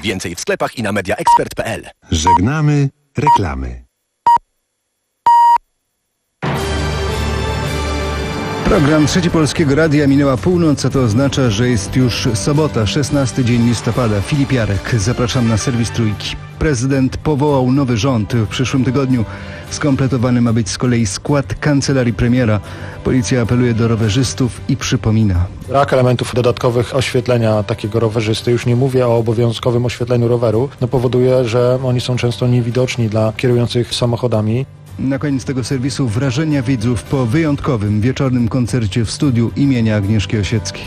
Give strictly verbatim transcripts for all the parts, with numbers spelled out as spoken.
Więcej w sklepach i na mediaexpert kropka p l. Żegnamy reklamy. Program Trzeci Polskiego Radia minęła północ, a to oznacza, że jest już sobota, szesnasty dzień listopada. Filip Jarek, zapraszam na serwis Trójki. Prezydent powołał nowy rząd. W przyszłym tygodniu skompletowany ma być z kolei skład kancelarii premiera. Policja apeluje do rowerzystów i przypomina. Brak elementów dodatkowych oświetlenia takiego rowerzysty, już nie mówię o obowiązkowym oświetleniu roweru, no powoduje, że oni są często niewidoczni dla kierujących samochodami. Na koniec tego serwisu wrażenia widzów po wyjątkowym wieczornym koncercie w studiu imienia Agnieszki Osieckiej.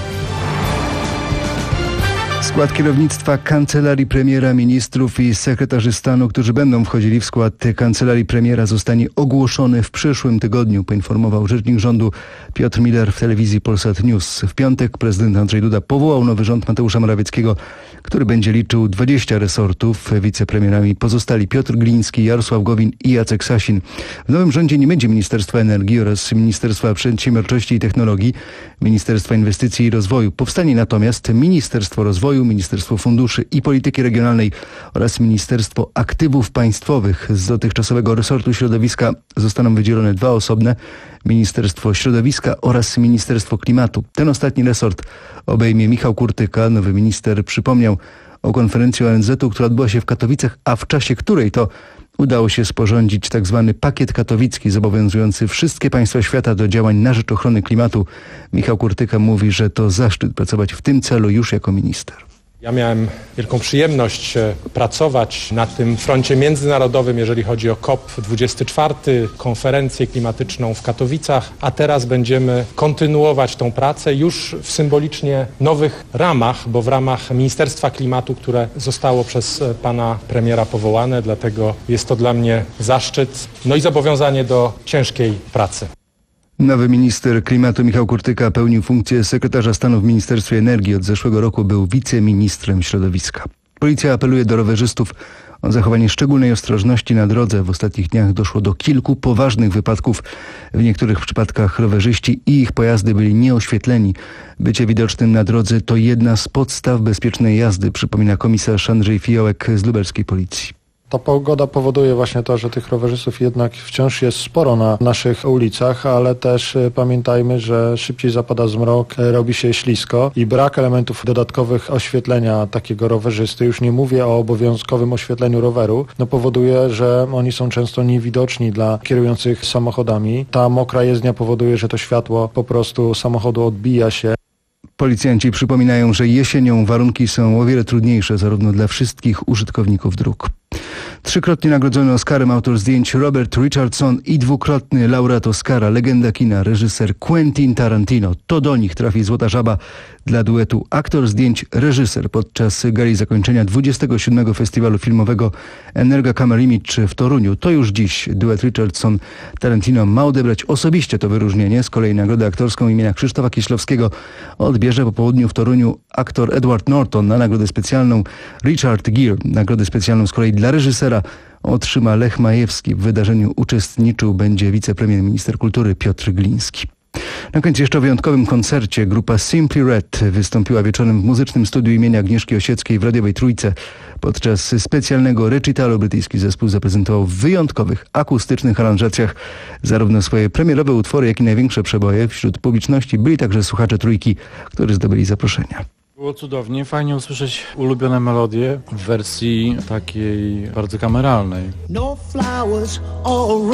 Skład kierownictwa Kancelarii Premiera, ministrów i sekretarzy stanu, którzy będą wchodzili w skład Kancelarii Premiera, zostanie ogłoszony w przyszłym tygodniu, poinformował rzecznik rządu Piotr Miller w telewizji Polsat News. W piątek prezydent Andrzej Duda powołał nowy rząd Mateusza Morawieckiego, który będzie liczył dwadzieścia resortów. Wicepremierami pozostali Piotr Gliński, Jarosław Gowin i Jacek Sasin. W nowym rządzie nie będzie Ministerstwa Energii oraz Ministerstwa Przedsiębiorczości i Technologii, Ministerstwa Inwestycji i Rozwoju. Powstanie natomiast Ministerstwo Rozwoju, Ministerstwo Funduszy i Polityki Regionalnej oraz Ministerstwo Aktywów Państwowych. Z dotychczasowego resortu środowiska zostaną wydzielone dwa osobne: Ministerstwo Środowiska oraz Ministerstwo Klimatu. Ten ostatni resort obejmie Michał Kurtyka. Nowy minister przypomniał o konferencji O N Z-u, która odbyła się w Katowicach, a w czasie której to udało się sporządzić tzw. pakiet katowicki zobowiązujący wszystkie państwa świata do działań na rzecz ochrony klimatu. Michał Kurtyka mówi, że to zaszczyt pracować w tym celu już jako minister. Ja miałem wielką przyjemność pracować na tym froncie międzynarodowym, jeżeli chodzi o COP dwadzieścia cztery, konferencję klimatyczną w Katowicach, a teraz będziemy kontynuować tą pracę już w symbolicznie nowych ramach, bo w ramach Ministerstwa Klimatu, które zostało przez pana premiera powołane, dlatego jest to dla mnie zaszczyt, no i zobowiązanie do ciężkiej pracy. Nowy minister klimatu Michał Kurtyka pełnił funkcję sekretarza stanu w Ministerstwie Energii. Od zeszłego roku był wiceministrem środowiska. Policja apeluje do rowerzystów o zachowanie szczególnej ostrożności na drodze. W ostatnich dniach doszło do kilku poważnych wypadków. W niektórych przypadkach rowerzyści i ich pojazdy byli nieoświetleni. Bycie widocznym na drodze to jedna z podstaw bezpiecznej jazdy, przypomina komisarz Andrzej Fiołek z lubelskiej policji. Ta pogoda powoduje właśnie to, że tych rowerzystów jednak wciąż jest sporo na naszych ulicach, ale też pamiętajmy, że szybciej zapada zmrok, robi się ślisko i brak elementów dodatkowych oświetlenia takiego rowerzysty, już nie mówię o obowiązkowym oświetleniu roweru, no powoduje, że oni są często niewidoczni dla kierujących samochodami. Ta mokra jezdnia powoduje, że to światło po prostu samochodu odbija się. Policjanci przypominają, że jesienią warunki są o wiele trudniejsze zarówno dla wszystkich użytkowników dróg. Trzykrotnie nagrodzony Oscarem autor zdjęć Robert Richardson i dwukrotny laureat Oscara, legenda kina, reżyser Quentin Tarantino. To do nich trafi Złota Żaba dla duetu aktor zdjęć reżyser podczas gali zakończenia dwudziestego siódmego Festiwalu Filmowego Energa Camera Image w Toruniu. To już dziś duet Richardson-Tarantino ma odebrać osobiście to wyróżnienie. Z kolei nagrodę aktorską imienia Krzysztofa Kieślowskiego odbierze po południu w Toruniu aktor Edward Norton. Na nagrodę specjalną Richard Gere, nagrodę specjalną z kolei dla reżysera, otrzyma Lech Majewski. W wydarzeniu uczestniczył będzie wicepremier minister kultury Piotr Gliński. Na końcu jeszcze o wyjątkowym koncercie. Grupa Simply Red wystąpiła wieczorem w muzycznym studiu imienia Agnieszki Osieckiej w radiowej Trójce. Podczas specjalnego recitalu brytyjski zespół zaprezentował w wyjątkowych, akustycznych aranżacjach zarówno swoje premierowe utwory, jak i największe przeboje. Wśród publiczności byli także słuchacze Trójki, którzy zdobyli zaproszenia. Było cudownie, fajnie usłyszeć ulubione melodie w wersji takiej bardzo kameralnej. No flowers or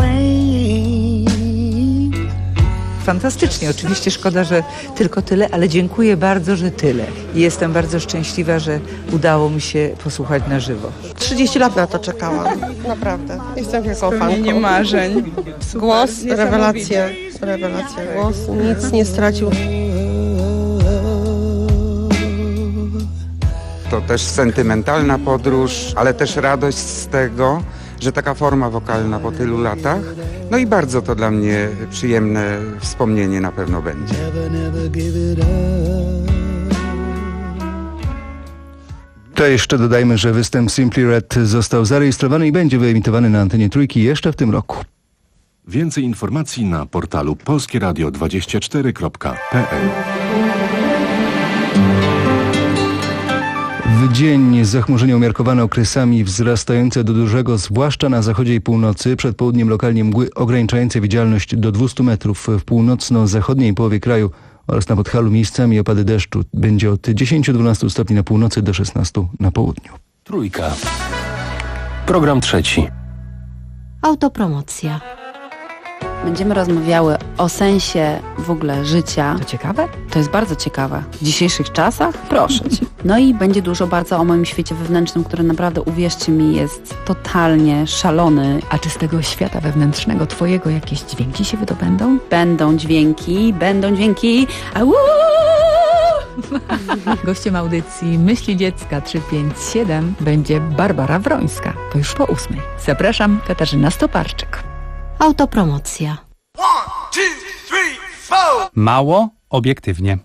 rain. Fantastycznie, oczywiście szkoda, że tylko tyle, ale dziękuję bardzo, że tyle. I jestem bardzo szczęśliwa, że udało mi się posłuchać na żywo. trzydzieści lat na to czekałam, naprawdę. Jestem wielką fanką. Spełnienie marzeń. Głos, rewelacje, rewelacje, głos, nic nie stracił. To też sentymentalna podróż, ale też radość z tego, że taka forma wokalna po tylu latach. No i bardzo to dla mnie przyjemne wspomnienie na pewno będzie. To jeszcze dodajmy, że występ Simply Red został zarejestrowany i będzie wyemitowany na antenie Trójki jeszcze w tym roku. Więcej informacji na portalu polskie radio dwadzieścia cztery kropka p l. dzień, zachmurzenie umiarkowane okresami, wzrastające do dużego, zwłaszcza na zachodzie i północy. Przed południem lokalnie mgły ograniczające widzialność do dwieście metrów w północno-zachodniej połowie kraju oraz na Podhalu miejscami opady deszczu. Będzie od dziesięć do dwunastu stopni na północy do szesnastu na południu. Trójka. Program trzeci. Autopromocja. Będziemy rozmawiały o sensie w ogóle życia. To ciekawe? To jest bardzo ciekawe. W dzisiejszych czasach? Proszę cię. No i będzie dużo bardzo o moim świecie wewnętrznym, który naprawdę, uwierzcie mi, jest totalnie szalony. A czy z tego świata wewnętrznego twojego jakieś dźwięki się wydobędą? Będą dźwięki, będą dźwięki. Au! Gościem audycji Myśli Dziecka trzysta pięćdziesiąt siedem będzie Barbara Wrońska. To już po ósmej. Zapraszam, Katarzyna Stoparczyk. Autopromocja. Mało obiektywnie.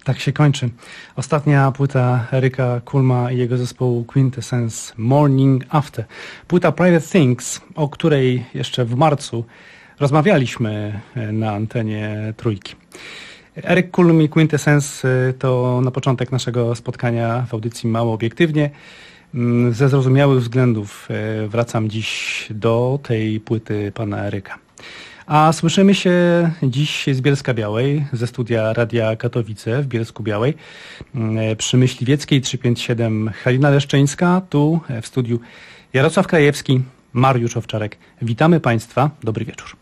Tak się kończy ostatnia płyta Eryka Kulma i jego zespołu Quintessence Morning After. Płyta Private Things, o której jeszcze w marcu rozmawialiśmy na antenie Trójki. Eryk Kulm i Quintessence to na początek naszego spotkania w audycji Mało Obiektywnie. Ze zrozumiałych względów wracam dziś do tej płyty pana Eryka. A słyszymy się dziś z Bielska-Białej, ze studia Radia Katowice w Bielsku-Białej, przy Myśliwieckiej trzysta pięćdziesiąt siedem Halina Leszczyńska, tu w studiu Jarosław Krajewski, Mariusz Owczarek. Witamy Państwa, dobry wieczór.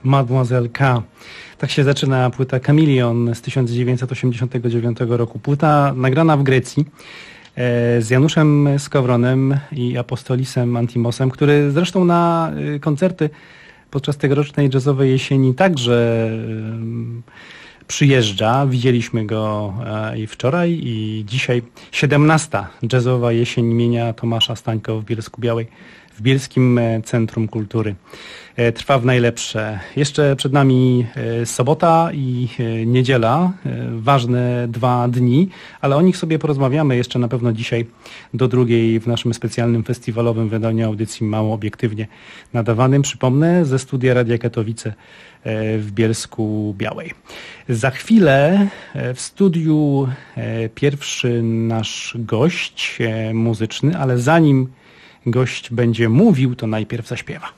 Mademoiselle K. Tak się zaczyna płyta Chameleon z tysiąc dziewięćset osiemdziesiątego dziewiątego roku. Płyta nagrana w Grecji z Januszem Skowronem i Apostolisem Antimosem, który zresztą na koncerty podczas tegorocznej jazzowej jesieni także przyjeżdża. Widzieliśmy go i wczoraj, i dzisiaj. siedemnasta jazzowa jesień imienia Tomasza Stańko w Bielsku-Białej, w Bielskim Centrum Kultury. Trwa w najlepsze. Jeszcze przed nami sobota i niedziela, ważne dwa dni, ale o nich sobie porozmawiamy jeszcze na pewno dzisiaj do drugiej w naszym specjalnym festiwalowym wydaniu audycji Mało Obiektywnie nadawanym, przypomnę, ze studia Radia Katowice w Bielsku-Białej. Za chwilę w studiu pierwszy nasz gość muzyczny, ale zanim gość będzie mówił, to najpierw zaśpiewa.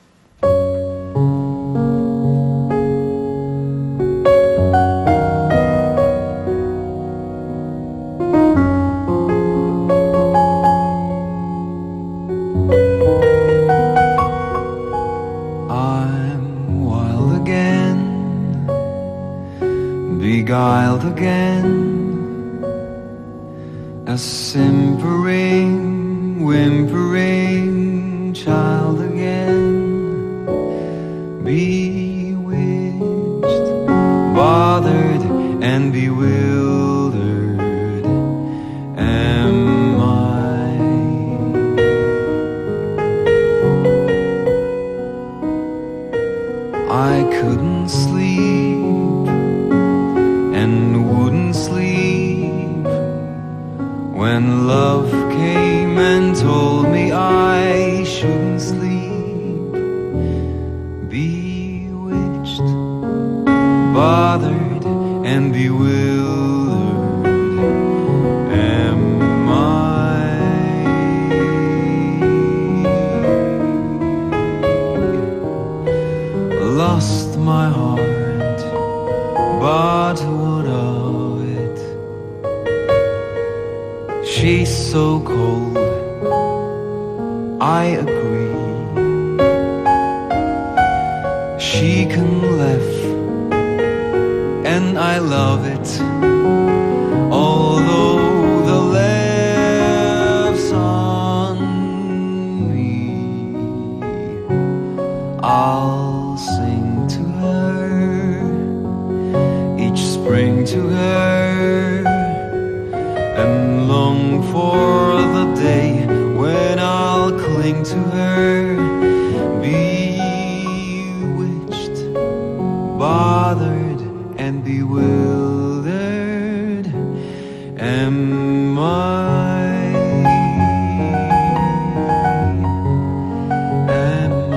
Beguiled again, a simpering, whimpering child again, bewitched, bothered and bewildered am I. I couldn't sleep and wouldn't sleep when love came and told me I shouldn't sleep. Bewitched, bothered and bewildered am I. Lost my heart, but what of it? She's so cold, I agree. She can laugh, and I love it, although the laugh's on me. I'll sing to her, each spring to her, and long for the day when I'll cling to her. Bewitched, bothered and bewildered am I. Am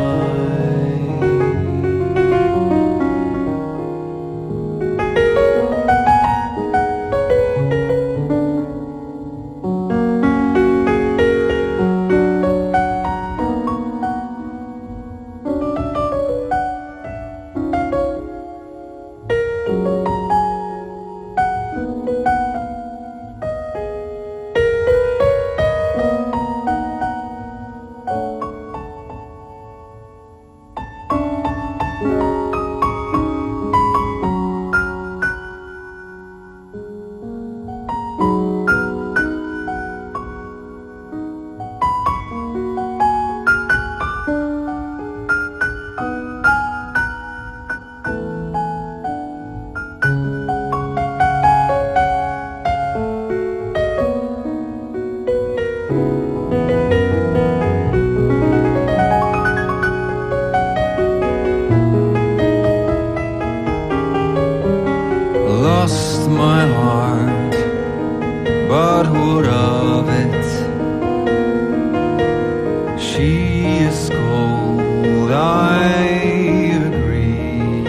lost my heart, but what of it? She is cold, I agree.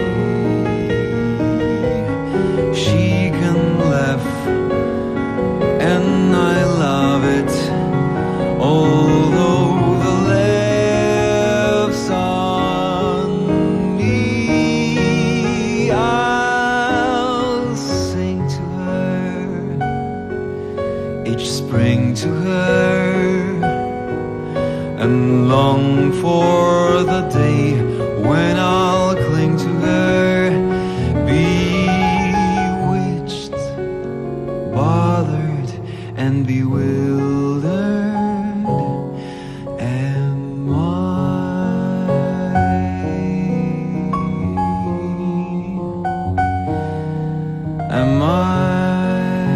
She can laugh, and I love it, although the laugh's on me. I'll sing to her, each spring to her, and long for the day when I'll cling to her. am I.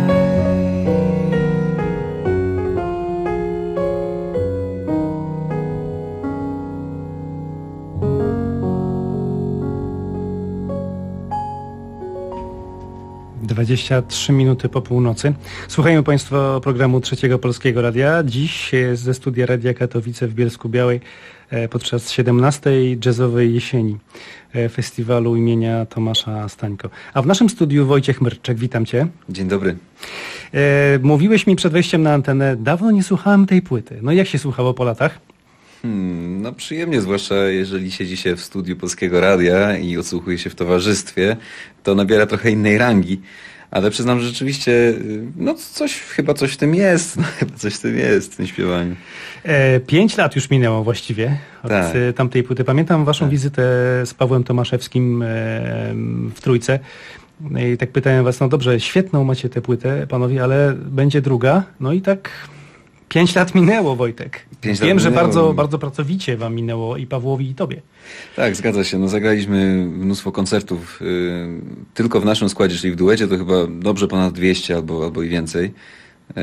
dwadzieścia trzy minuty po północy. Słuchają Państwo programu Trzeciego Polskiego Radia. Dziś ze studia Radia Katowice w Bielsku-Białej podczas siedemnastej jazzowej jesieni festiwalu imienia Tomasza Stańko. A w naszym studiu Wojciech Myrczek. Witam Cię. Dzień dobry. Mówiłeś mi przed wejściem na antenę, dawno nie słuchałem tej płyty. No jak się słuchało po latach? Hmm, no przyjemnie, zwłaszcza jeżeli siedzi się w studiu Polskiego Radia i odsłuchuje się w towarzystwie, to nabiera trochę innej rangi. Ale przyznam, że rzeczywiście, no coś, chyba coś w tym jest, no, chyba coś w tym jest, w tym śpiewaniu. E, pięć lat już minęło właściwie od tak. tamtej płyty. Pamiętam waszą tak. wizytę z Pawłem Tomaszewskim e, w Trójce. I tak pytałem was, no dobrze, świetną macie tę płytę, panowie, ale będzie druga? No i tak pięć lat minęło, Wojtek. Pięć Wiem, lat że minęło. bardzo, bardzo pracowicie wam minęło i Pawłowi, i tobie. Tak, zgadza się. No, zagraliśmy mnóstwo koncertów yy, tylko w naszym składzie, czyli w duecie, to chyba dobrze ponad dwieście albo, albo i więcej. Yy,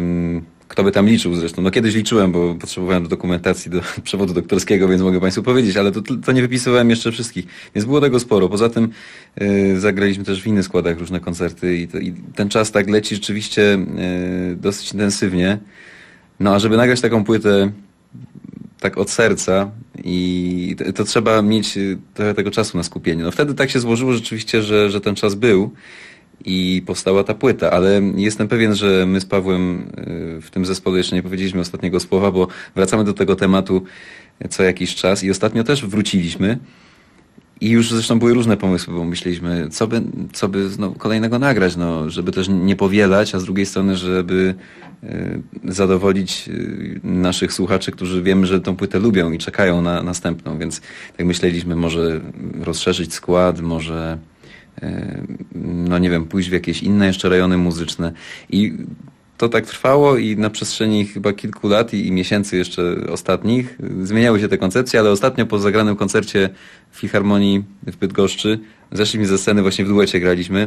kto by tam liczył zresztą? No kiedyś liczyłem, bo potrzebowałem do dokumentacji, do przewodu doktorskiego, więc mogę Państwu powiedzieć, ale to, to nie wypisywałem jeszcze wszystkich. Więc było tego sporo. Poza tym yy, zagraliśmy też w innych składach różne koncerty i, to, i ten czas tak leci rzeczywiście yy, dosyć intensywnie. No a żeby nagrać taką płytę tak od serca i to, to trzeba mieć trochę tego czasu na skupienie. No wtedy tak się złożyło rzeczywiście, że, że ten czas był i powstała ta płyta, ale jestem pewien, że my z Pawłem w tym zespole jeszcze nie powiedzieliśmy ostatniego słowa, bo wracamy do tego tematu co jakiś czas i ostatnio też wróciliśmy. I już zresztą były różne pomysły, bo myśleliśmy, co by, co by no, kolejnego nagrać, no, żeby też nie powielać, a z drugiej strony, żeby y, zadowolić y, naszych słuchaczy, którzy wiemy, że tą płytę lubią i czekają na następną, więc tak myśleliśmy, może rozszerzyć skład, może y, no nie wiem, pójść w jakieś inne jeszcze rejony muzyczne i to tak trwało i na przestrzeni chyba kilku lat i, i miesięcy jeszcze ostatnich zmieniały się te koncepcje, ale ostatnio po zagranym koncercie w Filharmonii w Bydgoszczy zeszliśmy ze sceny, właśnie w duecie graliśmy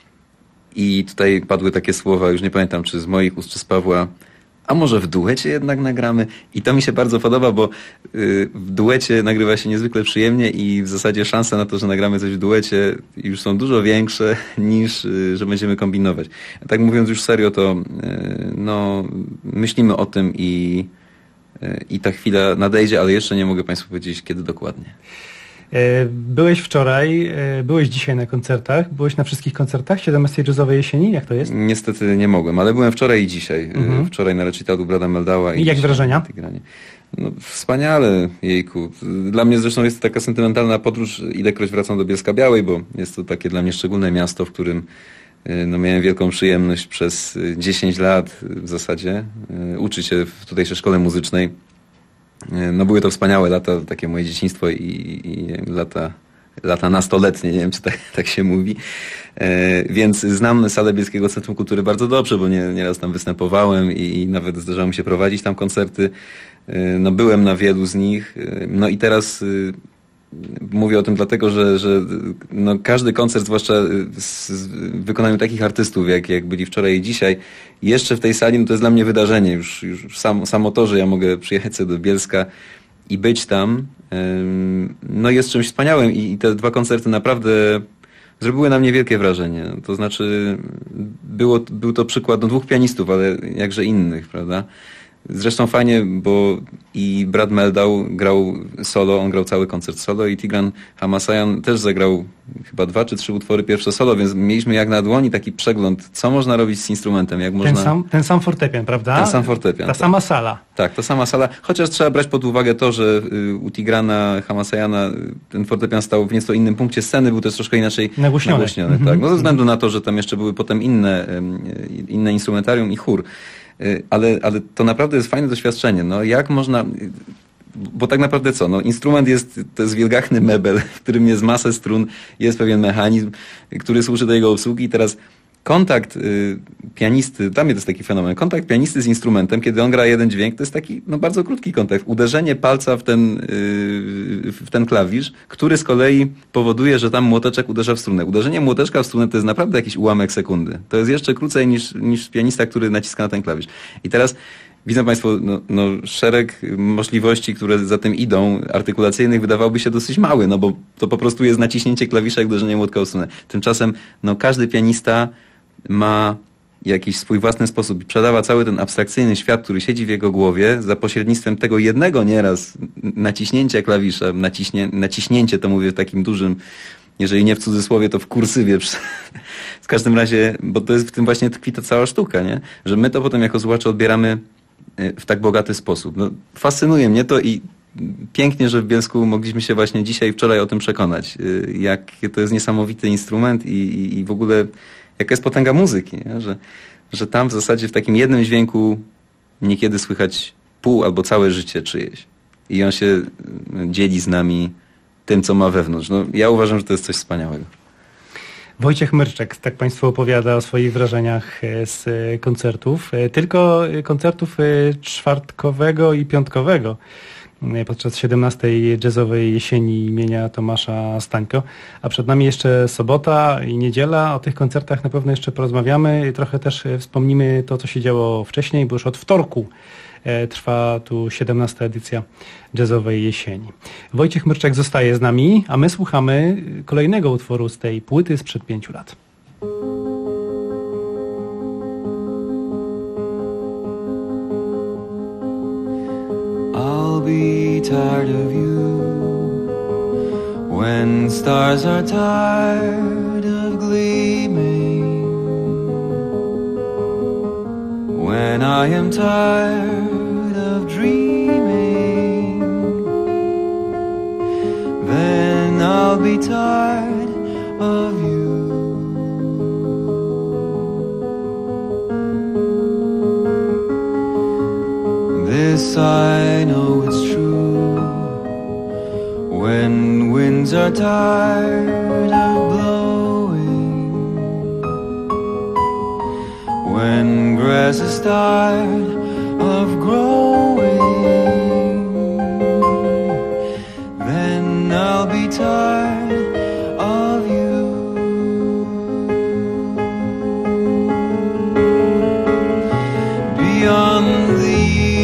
i tutaj padły takie słowa, już nie pamiętam czy z moich ust, czy z Pawła, a może w duecie jednak nagramy? I to mi się bardzo podoba, bo y, w duecie nagrywa się niezwykle przyjemnie i w zasadzie szanse na to, że nagramy coś w duecie już są dużo większe niż, y, że będziemy kombinować. Tak mówiąc już serio, to y, no, myślimy o tym i, y, i ta chwila nadejdzie, ale jeszcze nie mogę Państwu powiedzieć, kiedy dokładnie. Byłeś wczoraj, byłeś dzisiaj na koncertach, byłeś na wszystkich koncertach siedemnastej jazzowej jesieni, jak to jest? Niestety nie mogłem, ale byłem wczoraj i dzisiaj. Mhm. Wczoraj na recitalu Brada Meldała. I, I jak wrażenia? No, wspaniale, jejku. Dla mnie zresztą jest to taka sentymentalna podróż, ilekroć wracam do Bielska-Białej, bo jest to takie dla mnie szczególne miasto, w którym no, miałem wielką przyjemność przez dziesięć lat w zasadzie uczyć się w tutejszej szkole muzycznej. No były to wspaniałe lata, takie moje dzieciństwo i, i lata, lata nastoletnie, nie wiem czy tak, tak się mówi. E, więc znam salę Bielskiego Centrum Kultury bardzo dobrze, bo nie, nieraz tam występowałem i, i nawet zdarzało mi się prowadzić tam koncerty. E, no byłem na wielu z nich. E, no i teraz e, mówię o tym dlatego, że, że no każdy koncert, zwłaszcza w wykonaniu takich artystów, jak, jak byli wczoraj i dzisiaj, jeszcze w tej sali, no to jest dla mnie wydarzenie. Już, już sam, samo to, że ja mogę przyjechać sobie do Bielska i być tam, no jest czymś wspaniałym i, i te dwa koncerty naprawdę zrobiły na mnie wielkie wrażenie. To znaczy, było, był to przykład no, dwóch pianistów, ale jakże innych, prawda? Zresztą fajnie, bo i Brad Meldau grał solo, on grał cały koncert solo i Tigran Hamasayan też zagrał chyba dwa czy trzy utwory pierwsze solo, więc mieliśmy jak na dłoni taki przegląd, co można robić z instrumentem, jak można... Ten sam, ten sam fortepian, prawda? Ten sam fortepian. Ta tak. sama sala. Tak, ta sama sala, chociaż trzeba brać pod uwagę to, że u Tigrana Hamasayana ten fortepian stał w nieco innym punkcie sceny, był też troszkę inaczej nagłośniony. nagłośniony mm-hmm. tak. No ze względu mm-hmm. na to, że tam jeszcze były potem inne, inne instrumentarium i chór. Ale, ale to naprawdę jest fajne doświadczenie. No jak można... Bo tak naprawdę co? No, instrument jest, to jest wielgachny mebel, w którym jest masę strun, jest pewien mechanizm, który służy do jego obsługi i teraz kontakt y, pianisty, dla mnie to jest taki fenomen, kontakt pianisty z instrumentem, kiedy on gra jeden dźwięk, to jest taki no, bardzo krótki kontakt. Uderzenie palca w ten, y, w ten klawisz, który z kolei powoduje, że tam młoteczek uderza w strunę. Uderzenie młoteczka w strunę to jest naprawdę jakiś ułamek sekundy. To jest jeszcze krócej niż, niż pianista, który naciska na ten klawisz. I teraz widzą Państwo no, no, szereg możliwości, które za tym idą, artykulacyjnych, wydawałoby się dosyć mały, no bo to po prostu jest naciśnięcie klawisza i uderzenie młotka w strunę. Tymczasem no, każdy pianista ma jakiś swój własny sposób i przedawa cały ten abstrakcyjny świat, który siedzi w jego głowie za pośrednictwem tego jednego nieraz naciśnięcia klawisza, naciśnie, naciśnięcie to mówię w takim dużym, jeżeli nie w cudzysłowie, to w kursywie. W każdym razie, bo to jest w tym właśnie tkwi ta cała sztuka, nie? Że my to potem jako słuchacze odbieramy w tak bogaty sposób. No, fascynuje mnie to i pięknie, że w Bielsku mogliśmy się właśnie dzisiaj, wczoraj o tym przekonać. Jak to jest niesamowity instrument i, i, i w ogóle jaka jest potęga muzyki, nie? Że, że tam w zasadzie w takim jednym dźwięku niekiedy słychać pół albo całe życie czyjeś. I on się dzieli z nami tym, co ma wewnątrz. No, ja uważam, że to jest coś wspaniałego. Wojciech Myrczek, tak Państwu opowiada o swoich wrażeniach z koncertów. Tylko koncertów czwartkowego i piątkowego podczas siedemnastej jazzowej jesieni imienia Tomasza Stańko. A przed nami jeszcze sobota i niedziela. O tych koncertach na pewno jeszcze porozmawiamy. Trochę też wspomnimy to, co się działo wcześniej, bo już od wtorku trwa tu siedemnasta edycja jazzowej jesieni. Wojciech Myrczek zostaje z nami, a my słuchamy kolejnego utworu z tej płyty sprzed pięciu lat. I'll be tired of you when stars are tired of gleaming, when I am tired of dreaming, then I'll be tired of you. This I know it's true, when winds are tired of blowing, when grass is tired of growing, then I'll be tired of you. Beyond the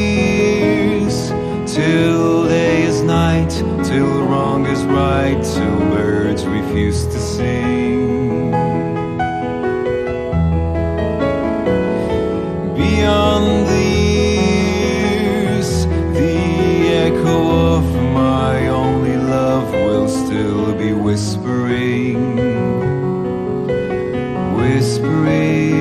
till day is night, till wrong is right, till birds refuse to sing. Beyond the years, the echo of my only love will still be whispering, whispering.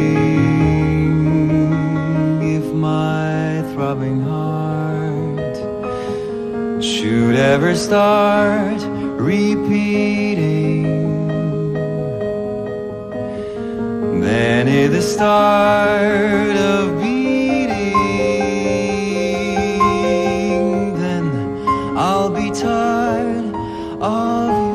If my throbbing heart should ever start repeating, then it's the start of beating, then I'll be tired of you.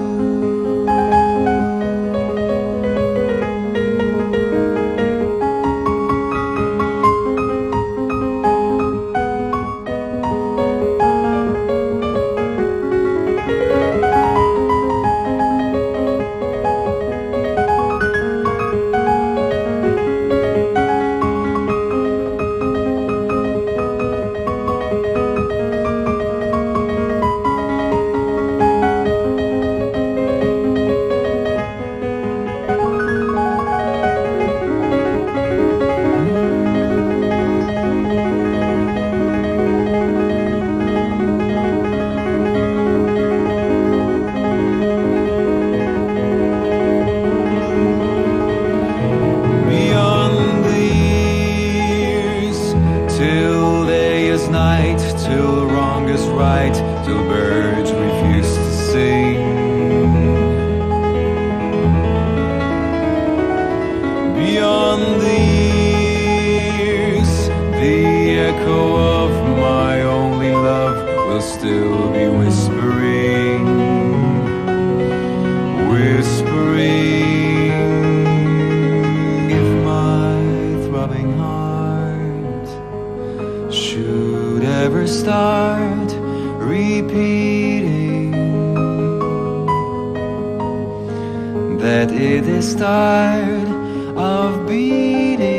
gets tired of beating,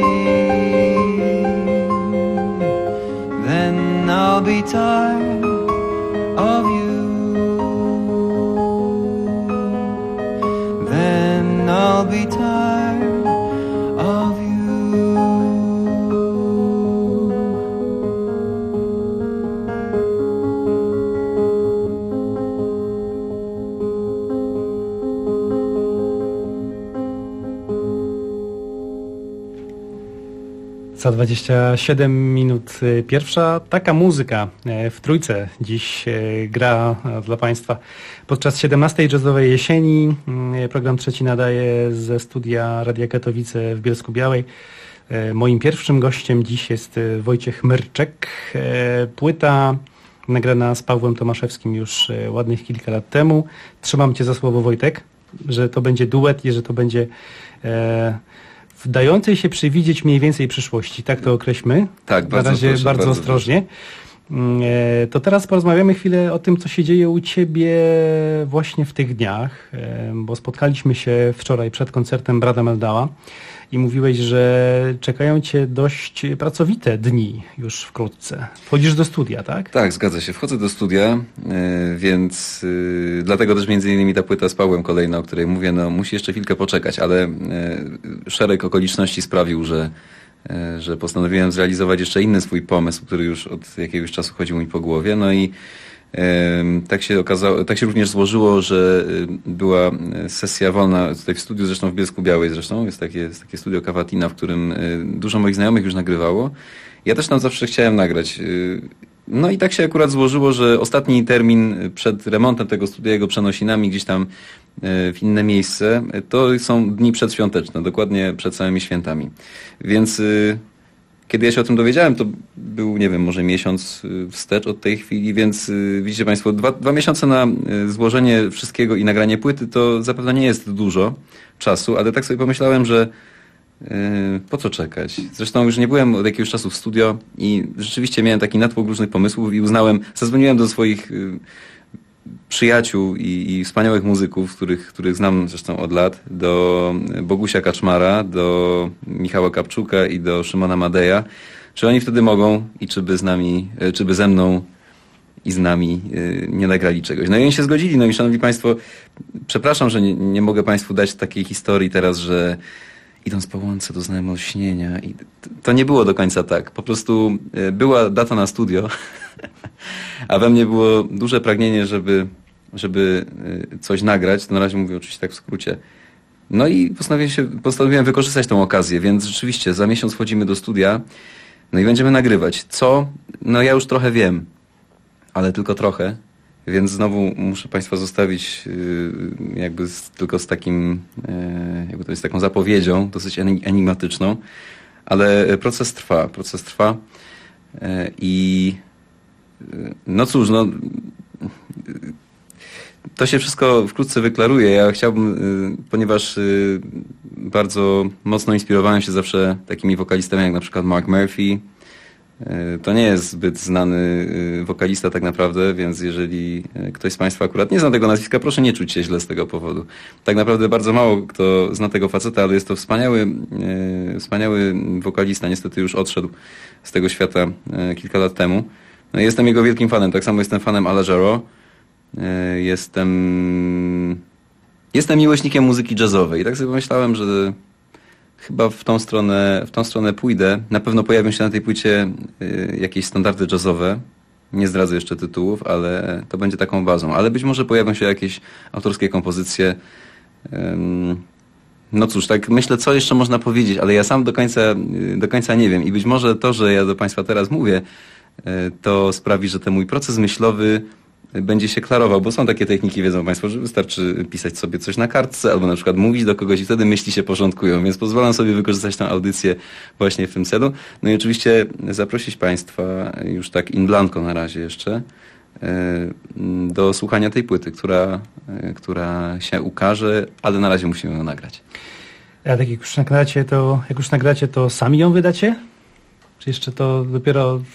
then I'll be tired of you. Then I'll be tired of you. Za dwadzieścia siedem minut pierwsza. Taka muzyka w Trójce dziś gra dla Państwa podczas siedemnastej jazzowej jesieni. Program trzeci nadaje ze studia Radia Katowice w Bielsku-Białej. Moim pierwszym gościem dziś jest Wojciech Myrczek. Płyta nagrana z Pawłem Tomaszewskim już ładnych kilka lat temu. Trzymam Cię za słowo, Wojtek, że to będzie duet i że to będzie e, w dającej się przewidzieć mniej więcej przyszłości. Tak to określmy. Tak, bardzo Na razie proszę, bardzo, bardzo ostrożnie. E, to teraz porozmawiamy chwilę o tym, co się dzieje u Ciebie właśnie w tych dniach, e, bo spotkaliśmy się wczoraj przed koncertem Brada Meldała i mówiłeś, że czekają Cię dość pracowite dni już wkrótce. Wchodzisz do studia, tak? Tak, zgadza się. Wchodzę do studia, yy, więc yy, dlatego też między innymi ta płyta z Pawłem kolejna, o której mówię, no musi jeszcze chwilkę poczekać, ale yy, szereg okoliczności sprawił, że, yy, że postanowiłem zrealizować jeszcze inny swój pomysł, który już od jakiegoś czasu chodził mi po głowie. No i Tak się okazało, tak się również złożyło, że była sesja wolna tutaj w studiu, zresztą w Bielsku-Białej zresztą, jest takie, jest takie studio Cavatina, w którym dużo moich znajomych już nagrywało. Ja też tam zawsze chciałem nagrać. No i tak się akurat złożyło, że ostatni termin przed remontem tego studia, jego przenosinami gdzieś tam w inne miejsce, to są dni przedświąteczne, dokładnie przed samymi świętami. Więc kiedy ja się o tym dowiedziałem, to był, nie wiem, może miesiąc wstecz od tej chwili, więc widzicie Państwo, dwa, dwa miesiące na złożenie wszystkiego i nagranie płyty to zapewne nie jest dużo czasu, ale tak sobie pomyślałem, że yy, po co czekać? Zresztą już nie byłem od jakiegoś czasu w studio i rzeczywiście miałem taki natłok różnych pomysłów i uznałem, zadzwoniłem do swoich yy, przyjaciół i, i wspaniałych muzyków, których, których znam zresztą od lat, do Bogusia Kaczmara, do Michała Kapczuka i do Szymona Madeja, czy oni wtedy mogą i czy by z nami, czy by ze mną i z nami nie nagrali czegoś. No i oni się zgodzili. No i szanowni Państwo, przepraszam, że nie, nie mogę Państwu dać takiej historii teraz, że idąc po łące doznałem olśnienia. I to nie było do końca tak. Po prostu była data na studio, a we mnie było duże pragnienie, żeby, żeby coś nagrać. To na razie mówię oczywiście tak w skrócie. No i postanowiłem, się, postanowiłem wykorzystać tą okazję, więc rzeczywiście za miesiąc wchodzimy do studia, no i będziemy nagrywać. Co? No ja już trochę wiem, ale tylko trochę, więc znowu muszę Państwa zostawić jakby z, tylko z takim, jakby to jest taką zapowiedzią, dosyć enigmatyczną, ale proces trwa, proces trwa i no cóż, no to się wszystko wkrótce wyklaruje. Ja chciałbym, ponieważ bardzo mocno inspirowałem się zawsze takimi wokalistami jak na przykład Mark Murphy. To nie jest zbyt znany wokalista tak naprawdę, więc jeżeli ktoś z Państwa akurat nie zna tego nazwiska, proszę nie czuć się źle z tego powodu. Tak naprawdę bardzo mało kto zna tego faceta, ale jest to wspaniały, wspaniały wokalista. Niestety już odszedł z tego świata kilka lat temu. No, jestem jego wielkim fanem, tak samo jestem fanem Ala Jarreau. Jestem, jestem miłośnikiem muzyki jazzowej i tak sobie pomyślałem, że chyba w tą stronę, w tą stronę pójdę. Na pewno pojawią się na tej płycie jakieś standardy jazzowe. Nie zdradzę jeszcze tytułów, ale to będzie taką bazą. Ale być może pojawią się jakieś autorskie kompozycje. No cóż, tak myślę, co jeszcze można powiedzieć, ale ja sam do końca, do końca nie wiem. I być może to, że ja do Państwa teraz mówię, to sprawi, że ten mój proces myślowy będzie się klarował, bo są takie techniki, wiedzą Państwo, że wystarczy pisać sobie coś na kartce albo na przykład mówić do kogoś i wtedy myśli się porządkują, więc pozwalam sobie wykorzystać tę audycję właśnie w tym celu. No i oczywiście zaprosić Państwa już tak in blanco na razie jeszcze do słuchania tej płyty, która, która się ukaże, ale na razie musimy ją nagrać. A tak jak już nagracie, to jak już nagracie, to sami ją wydacie? Czy jeszcze to dopiero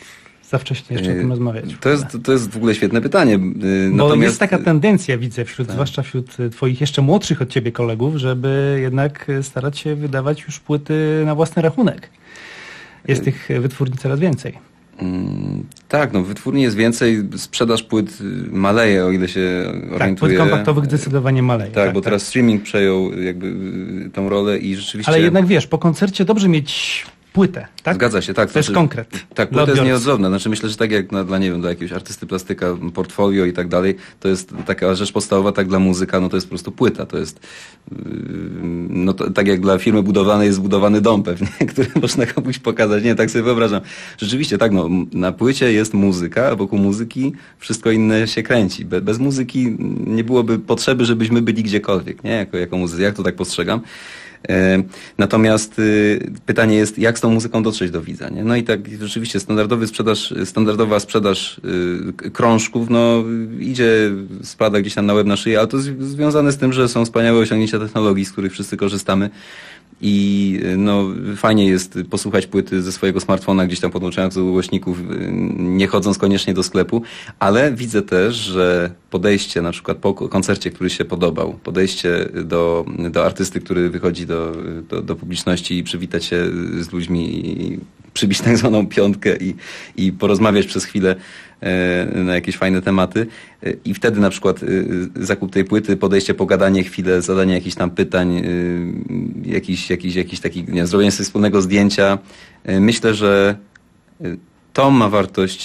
za wcześnie jeszcze o tym rozmawiać. To jest, to jest w ogóle świetne pytanie. Bo Natomiast... jest taka tendencja, widzę, wśród, tak. zwłaszcza wśród twoich jeszcze młodszych od ciebie kolegów, żeby jednak starać się wydawać już płyty na własny rachunek. Jest tych wytwórni coraz więcej. Mm, tak, no wytwórni jest więcej, sprzedaż płyt maleje, o ile się tak, orientuję. Płyt kompaktowych zdecydowanie maleje. Tak, tak bo tak. teraz streaming przejął jakby tą rolę i rzeczywiście... Ale jednak wiesz, po koncercie dobrze mieć płytę, tak? Zgadza się, tak. To znaczy, jest konkret. Tak, płyta jest nieodzowna. Znaczy myślę, że tak jak na, dla, nie wiem, dla jakiegoś artysty plastyka, portfolio i tak dalej, to jest taka rzecz podstawowa, tak dla muzyka, no to jest po prostu płyta. To jest, yy, no to, tak jak dla firmy budowlanej jest zbudowany dom pewnie, który można komuś pokazać. Nie, tak sobie wyobrażam. Rzeczywiście tak, no, na płycie jest muzyka, a wokół muzyki wszystko inne się kręci. Be, bez muzyki nie byłoby potrzeby, żebyśmy byli gdziekolwiek, nie? Jako, jako muzycy. Jak to tak postrzegam? Natomiast y, pytanie jest, jak z tą muzyką dotrzeć do widza, nie? No i tak rzeczywiście standardowy sprzedaż, standardowa sprzedaż y, krążków, no idzie, spada gdzieś tam na łeb na szyję, ale to z, związane z tym, że są wspaniałe osiągnięcia technologii, z których wszyscy korzystamy. I no, fajnie jest posłuchać płyty ze swojego smartfona, gdzieś tam podłączając do głośników, nie chodząc koniecznie do sklepu, ale widzę też, że podejście na przykład po koncercie, który się podobał, podejście do, do artysty, który wychodzi do, do, do publiczności i przywitać się z ludźmi i przybić tak zwaną piątkę i, i porozmawiać przez chwilę na jakieś fajne tematy i wtedy na przykład zakup tej płyty, podejście, pogadanie chwilę, zadanie jakichś tam pytań, jakiś, jakiś, jakiś taki, nie, zrobienie sobie wspólnego zdjęcia. Myślę, że to ma wartość,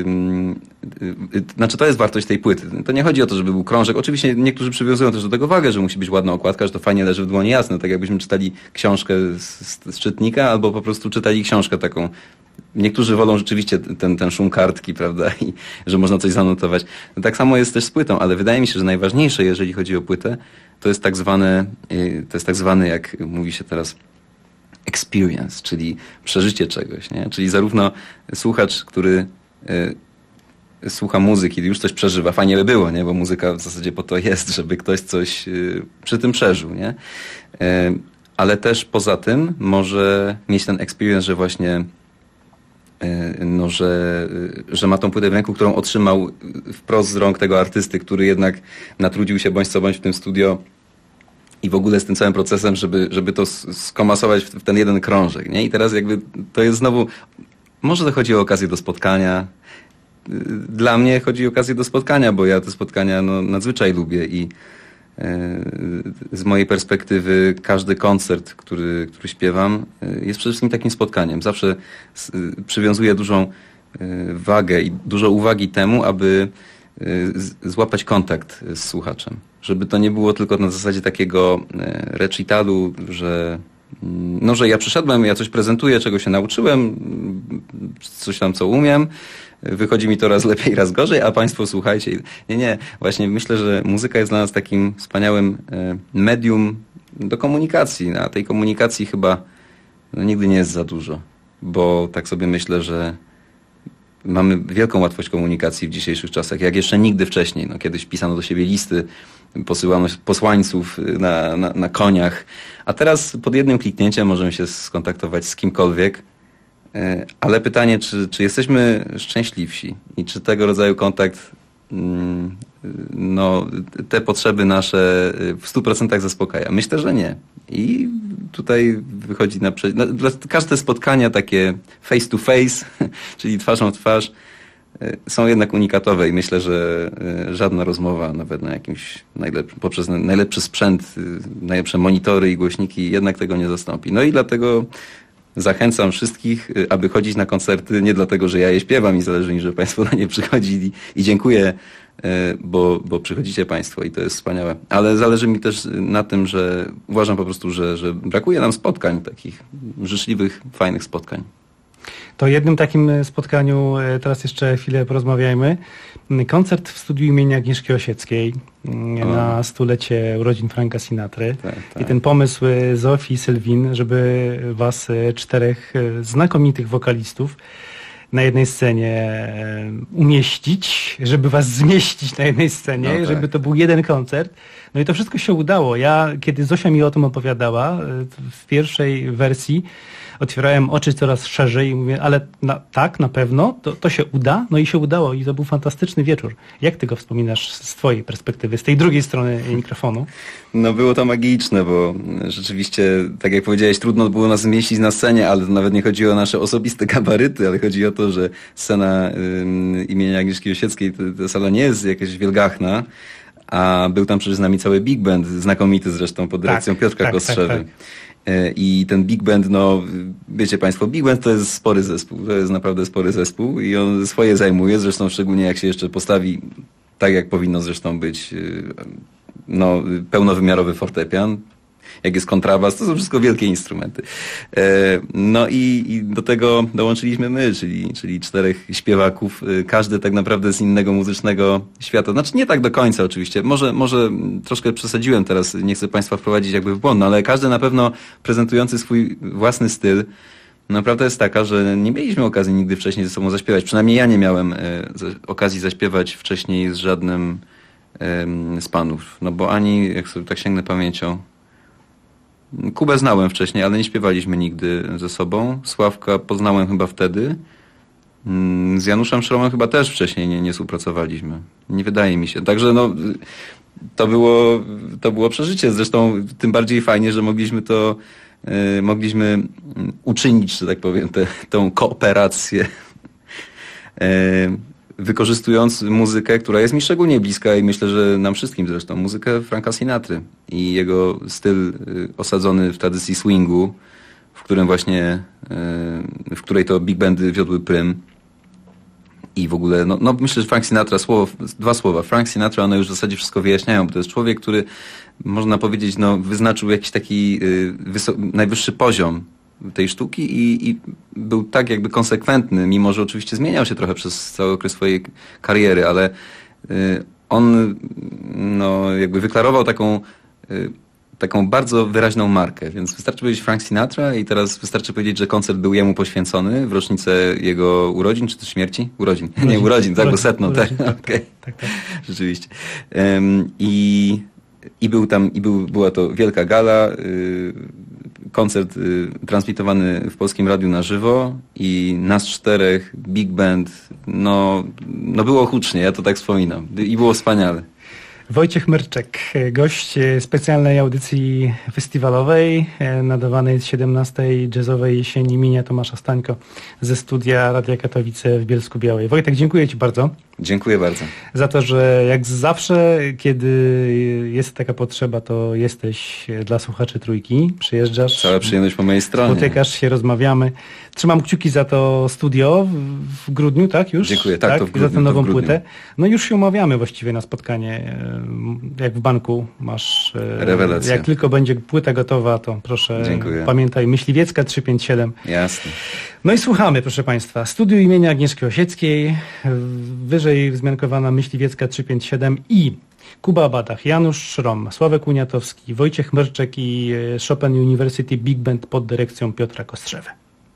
znaczy to jest wartość tej płyty. To nie chodzi o to, żeby był krążek. Oczywiście niektórzy przywiązują też do tego wagę, że musi być ładna okładka, że to fajnie leży w dłoni, jasne, tak jakbyśmy czytali książkę z, z czytnika albo po prostu czytali książkę taką. Niektórzy wolą rzeczywiście ten, ten szum kartki, prawda, i że można coś zanotować. No tak samo jest też z płytą, ale wydaje mi się, że najważniejsze, jeżeli chodzi o płytę, to jest tak zwane, to jest tak zwany, jak mówi się teraz, experience, czyli przeżycie czegoś, nie? Czyli zarówno słuchacz, który y, słucha muzyki, już coś przeżywa, fajnie by było, nie? Bo muzyka w zasadzie po to jest, żeby ktoś coś y, przy tym przeżył, nie? Y, ale też poza tym może mieć ten experience, że właśnie no, że, że ma tą płytę w ręku, którą otrzymał wprost z rąk tego artysty, który jednak natrudził się bądź co bądź w tym studio i w ogóle z tym całym procesem, żeby, żeby to skomasować w ten jeden krążek, nie? I teraz jakby to jest znowu, może to chodzi o okazję do spotkania. Dla mnie chodzi o okazję do spotkania, bo ja te spotkania no, nadzwyczaj lubię i z mojej perspektywy każdy koncert, który, który śpiewam, jest przede wszystkim takim spotkaniem. Zawsze przywiązuję dużą wagę i dużo uwagi temu, aby złapać kontakt z słuchaczem. Żeby to nie było tylko na zasadzie takiego recitalu, że no, że ja przyszedłem, ja coś prezentuję, czego się nauczyłem, coś tam co umiem, wychodzi mi to raz lepiej, raz gorzej, a państwo słuchajcie. Nie, nie, właśnie myślę, że muzyka jest dla nas takim wspaniałym medium do komunikacji, a tej komunikacji chyba no, nigdy nie jest za dużo, bo tak sobie myślę, że mamy wielką łatwość komunikacji w dzisiejszych czasach, jak jeszcze nigdy wcześniej. No, kiedyś pisano do siebie listy, posyłano posłańców na, na, na koniach, a teraz pod jednym kliknięciem możemy się skontaktować z kimkolwiek. Ale pytanie, czy, czy jesteśmy szczęśliwsi i czy tego rodzaju kontakt no, te potrzeby nasze w stu procentach zaspokaja? Myślę, że nie. I tutaj wychodzi na no, każde spotkania takie face to face, czyli twarzą w twarz, są jednak unikatowe i myślę, że żadna rozmowa, nawet na jakimś najlepszy, poprzez najlepszy sprzęt, najlepsze monitory i głośniki jednak tego nie zastąpi. No i dlatego zachęcam wszystkich, aby chodzić na koncerty, nie dlatego, że ja je śpiewam i zależy mi, żeby państwo na nie przychodzili i dziękuję, bo, bo przychodzicie państwo i to jest wspaniałe. Ale zależy mi też na tym, że uważam po prostu, że, że brakuje nam spotkań, takich życzliwych, fajnych spotkań. To jednym takim spotkaniu teraz jeszcze chwilę porozmawiajmy. Koncert w studiu imienia Agnieszki Osieckiej o. na stulecie urodzin Franka Sinatry. Tak, tak. I ten pomysł Zofii i Sylwin, żeby was czterech znakomitych wokalistów na jednej scenie umieścić, żeby was zmieścić na jednej scenie, no tak. żeby to był jeden koncert. No i to wszystko się udało. Ja, kiedy Zosia mi o tym opowiadała, w pierwszej wersji otwierałem oczy coraz szerzej i mówię, ale na, tak, na pewno, to, to się uda. No i się udało i to był fantastyczny wieczór. Jak ty go wspominasz z twojej perspektywy, z tej drugiej strony mikrofonu? No było to magiczne, bo rzeczywiście, tak jak powiedziałeś, trudno było nas zmieścić na scenie, ale to nawet nie chodzi o nasze osobiste gabaryty, ale chodzi o to, że scena y, imienia Agnieszki Osieckiej, to, ta sala nie jest jakaś wielgachna, a był tam przecież z nami cały big band, znakomity zresztą pod dyrekcją tak, Piotrka tak, Kostrzewy. Tak, tak. I ten big band, no wiecie państwo, big band to jest spory zespół, to jest naprawdę spory zespół i on swoje zajmuje, zresztą szczególnie jak się jeszcze postawi tak jak powinno zresztą być, no pełnowymiarowy fortepian, jak jest kontrabas, to są wszystko wielkie instrumenty. No i, i do tego dołączyliśmy my, czyli, czyli czterech śpiewaków, każdy tak naprawdę z innego muzycznego świata. Znaczy nie tak do końca oczywiście, może, może troszkę przesadziłem teraz, nie chcę państwa wprowadzić jakby w błąd, no, ale każdy na pewno prezentujący swój własny styl. No prawda jest taka, że nie mieliśmy okazji nigdy wcześniej ze sobą zaśpiewać. Przynajmniej ja nie miałem e, okazji zaśpiewać wcześniej z żadnym e, z panów. No bo ani, jak sobie tak sięgnę pamięcią, Kubę znałem wcześniej, ale nie śpiewaliśmy nigdy ze sobą. Sławka poznałem chyba wtedy. Z Januszem Szromem chyba też wcześniej nie, nie współpracowaliśmy. Nie wydaje mi się. Także no, to było, to było przeżycie. Zresztą tym bardziej fajnie, że mogliśmy to, y, mogliśmy uczynić, że tak powiem, tę tą kooperację. Y, wykorzystując muzykę, która jest mi szczególnie bliska i myślę, że nam wszystkim zresztą, muzykę Franka Sinatry i jego styl osadzony w tradycji swingu, w którym właśnie, w której to big bandy wiodły prym i w ogóle, no, no myślę, że Frank Sinatra, słowo, dwa słowa, Frank Sinatra, one już w zasadzie wszystko wyjaśniają, bo to jest człowiek, który, można powiedzieć, no, wyznaczył jakiś taki wysok- najwyższy poziom tej sztuki i, i był tak jakby konsekwentny, mimo że oczywiście zmieniał się trochę przez cały okres swojej kariery, ale y, on no, jakby wyklarował taką, y, taką bardzo wyraźną markę, więc wystarczy powiedzieć Frank Sinatra i teraz wystarczy powiedzieć, że koncert był jemu poświęcony w rocznicę jego urodzin, czy też śmierci? Urodzin. urodzin. Nie, urodzin, tak, bo setną, urodzin, tak. tak, okay. tak, tak. Rzeczywiście. Um, I i był tam, i był, była to wielka gala, y, koncert y, transmitowany w Polskim Radiu na żywo i nas czterech, big band, no, no było hucznie, ja to tak wspominam i było wspaniale. Wojciech Myrczek, gość specjalnej audycji festiwalowej nadawanej z siedemnastej jazzowej jesieni imienia Tomasza Stańko ze studia Radia Katowice w Bielsku-Białej. Wojtek, dziękuję ci bardzo. Dziękuję bardzo. Za to, że jak zawsze, kiedy jest taka potrzeba, to jesteś dla słuchaczy Trójki. Przyjeżdżasz. Cała przyjemność po mojej stronie. Spotykasz się, rozmawiamy. Trzymam kciuki za to studio w grudniu, tak już? Dziękuję, tak, tak? to w grudniu. Za tę nową płytę. No już się umawiamy właściwie na spotkanie. Jak w banku masz... Rewelacja. Jak tylko będzie płyta gotowa, to proszę, Dziękuję. Pamiętaj, Myśliwiecka trzysta pięćdziesiąt siedem. Jasne. No i słuchamy, proszę Państwa. Studiu imienia Agnieszki Osieckiej, wyżej wzmiankowana Myśliwiecka trzysta pięćdziesiąt siedem i Kuba Badach, Janusz Szrom, Sławek Uniatowski, Wojciech Myrczek i Chopin University Big Band pod dyrekcją Piotra Kostrzewy.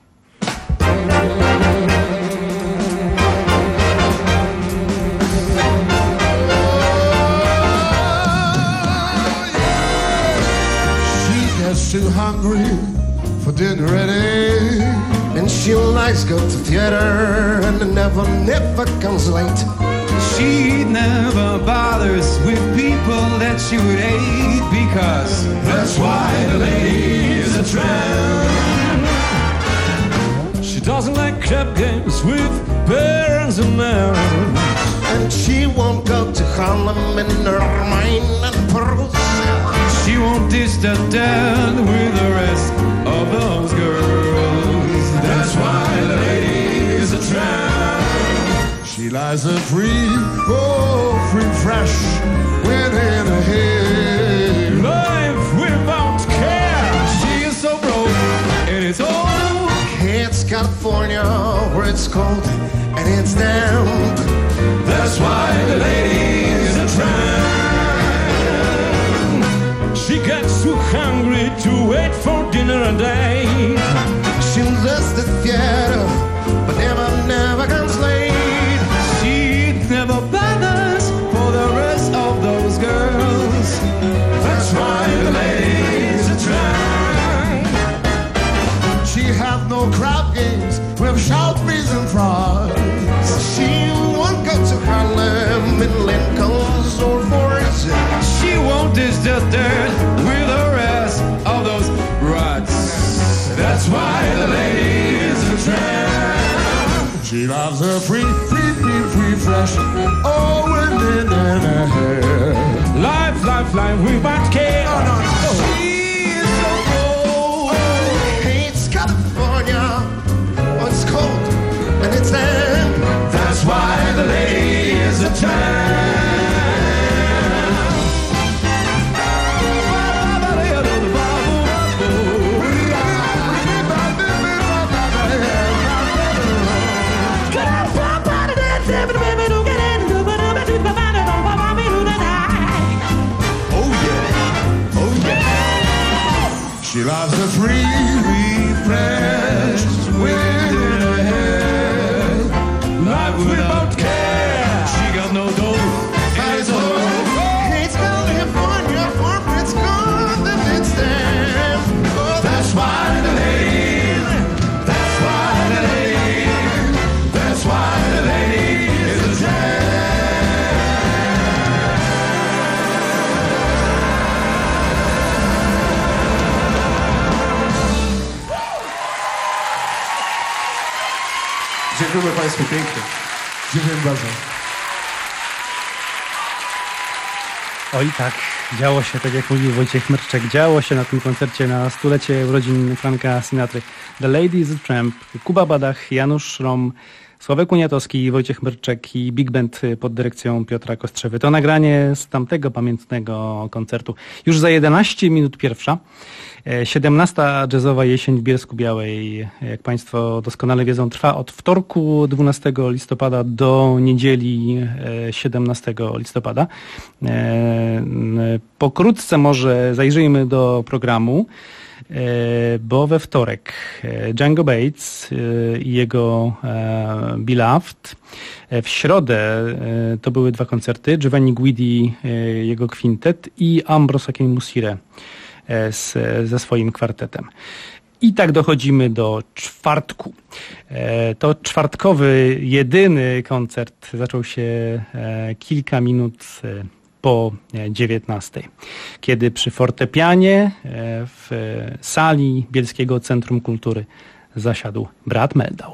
Too hungry for dinner ready, and she likes go to theater and never, never comes late. She never bothers with people that she would hate, because that's why the lady is a tramp. She doesn't like club games with parents and parents, and she won't go to Harlem in her mind and pearls. She won't dish the dad with the rest of those girls. That's why the lady is a tramp. She lies a free, oh, free fresh, within a head. Life without care. She is so broke, and it's all. It's California, where it's cold and it's damp. That's why the lady is a tramp. She gets too hungry to wait for dinner a day. She loves the theater, but never, never comes late. She never bothers for the rest of those girls. for crowd games with sharpies and frogs. She won't go to Harlem in Lincoln's or Forest. She won't dish the dirt with the rest of those ruts. That's why the lady is a tramp. She loves her free, free, free, free, fresh, and all women in her hair. Life, life, life, we won't care. No, no, no. She is so cold. Oh, hates California. Oh, it's cold and it's damp. That's why the lady is a tramp. She loves the free, refreshed wind in her hair. Life without care. She got no dough. It's hates California for its gold and its damn. Oh, that's why the lady, that's why the lady, that's why the lady is a tramp. Dziękuję Państwu pięknie. Dziękuję bardzo. Oj tak, działo się, tak jak mówił Wojciech Mrczek, działo się na tym koncercie na stulecie urodzin Franka Sinatry. The Lady is a Tramp, Kuba Badach, Janusz Szrom, Sławek Uniatowski, Wojciech Mrczek i Big Band pod dyrekcją Piotra Kostrzewy. To nagranie z tamtego pamiętnego koncertu. Już za jedenaście minut pierwsza. siedemnasta jazzowa jesień w Bielsku-Białej, jak Państwo doskonale wiedzą, trwa od wtorku dwunastego listopada do niedzieli siedemnastego listopada. Pokrótce może zajrzyjmy do programu, bo we wtorek Django Bates i jego Beloved. W środę to były dwa koncerty, Giovanni Guidi, jego kwintet i Ambros Akinmusire z, ze swoim kwartetem. I tak dochodzimy do czwartku. To czwartkowy, jedyny koncert zaczął się kilka minut po dziewiętnastej, kiedy przy fortepianie w sali Bielskiego Centrum Kultury zasiadł brat Meldau.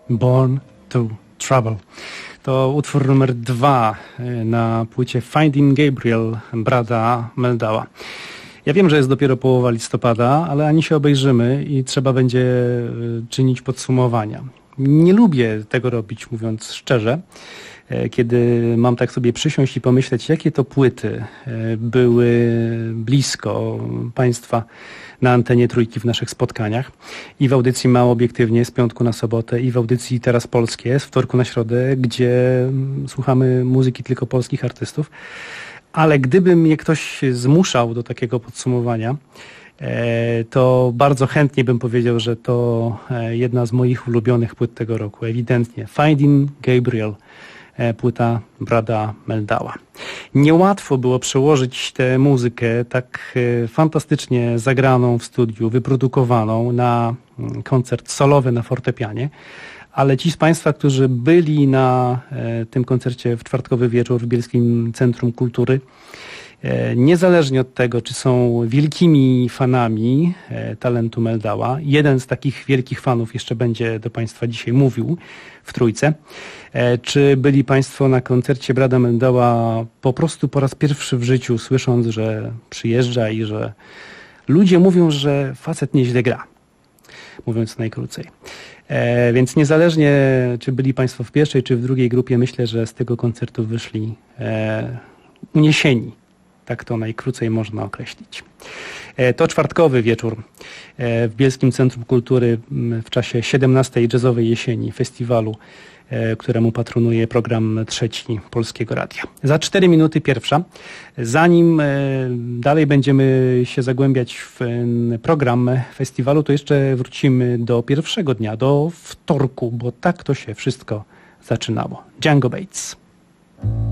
Born to Trouble. To utwór numer dwa na płycie Finding Gabriel Brada Meldawa. Ja wiem, że jest dopiero połowa listopada, ale ani się obejrzymy i trzeba będzie czynić podsumowania. Nie lubię tego robić, mówiąc szczerze, kiedy mam tak sobie przysiąść i pomyśleć, jakie to płyty były blisko Państwa na antenie Trójki w naszych spotkaniach. I w audycji Mało Obiektywnie z piątku na sobotę, i w audycji Teraz Polskie z wtorku na środę, gdzie słuchamy muzyki tylko polskich artystów. Ale gdyby mnie ktoś zmuszał do takiego podsumowania, to bardzo chętnie bym powiedział, że to jedna z moich ulubionych płyt tego roku. Ewidentnie Finding Gabriel, płyta Brada Meldawa. Niełatwo było przełożyć tę muzykę tak fantastycznie zagraną w studiu, wyprodukowaną na koncert solowy na fortepianie, ale ci z Państwa, którzy byli na tym koncercie w czwartkowy wieczór w Bielskim Centrum Kultury, niezależnie od tego, czy są wielkimi fanami talentu Meldawa, jeden z takich wielkich fanów jeszcze będzie do Państwa dzisiaj mówił w Trójce, czy byli Państwo na koncercie Brada Meldawa po prostu po raz pierwszy w życiu, słysząc, że przyjeżdża i że ludzie mówią, że facet nieźle gra, mówiąc najkrócej. E, więc niezależnie, czy byli Państwo w pierwszej, czy w drugiej grupie, myślę, że z tego koncertu wyszli e, uniesieni. Tak to najkrócej można określić. E, to czwartkowy wieczór e, w Bielskim Centrum Kultury w czasie siedemnastej jazzowej jesieni festiwalu, e, któremu patronuje program Trzeci Polskiego Radia. Za cztery minuty pierwsza. Zanim e, dalej będziemy się zagłębiać w e, program festiwalu, to jeszcze wrócimy do pierwszego dnia, do wtorku, bo tak to się wszystko zaczynało. Django Bates.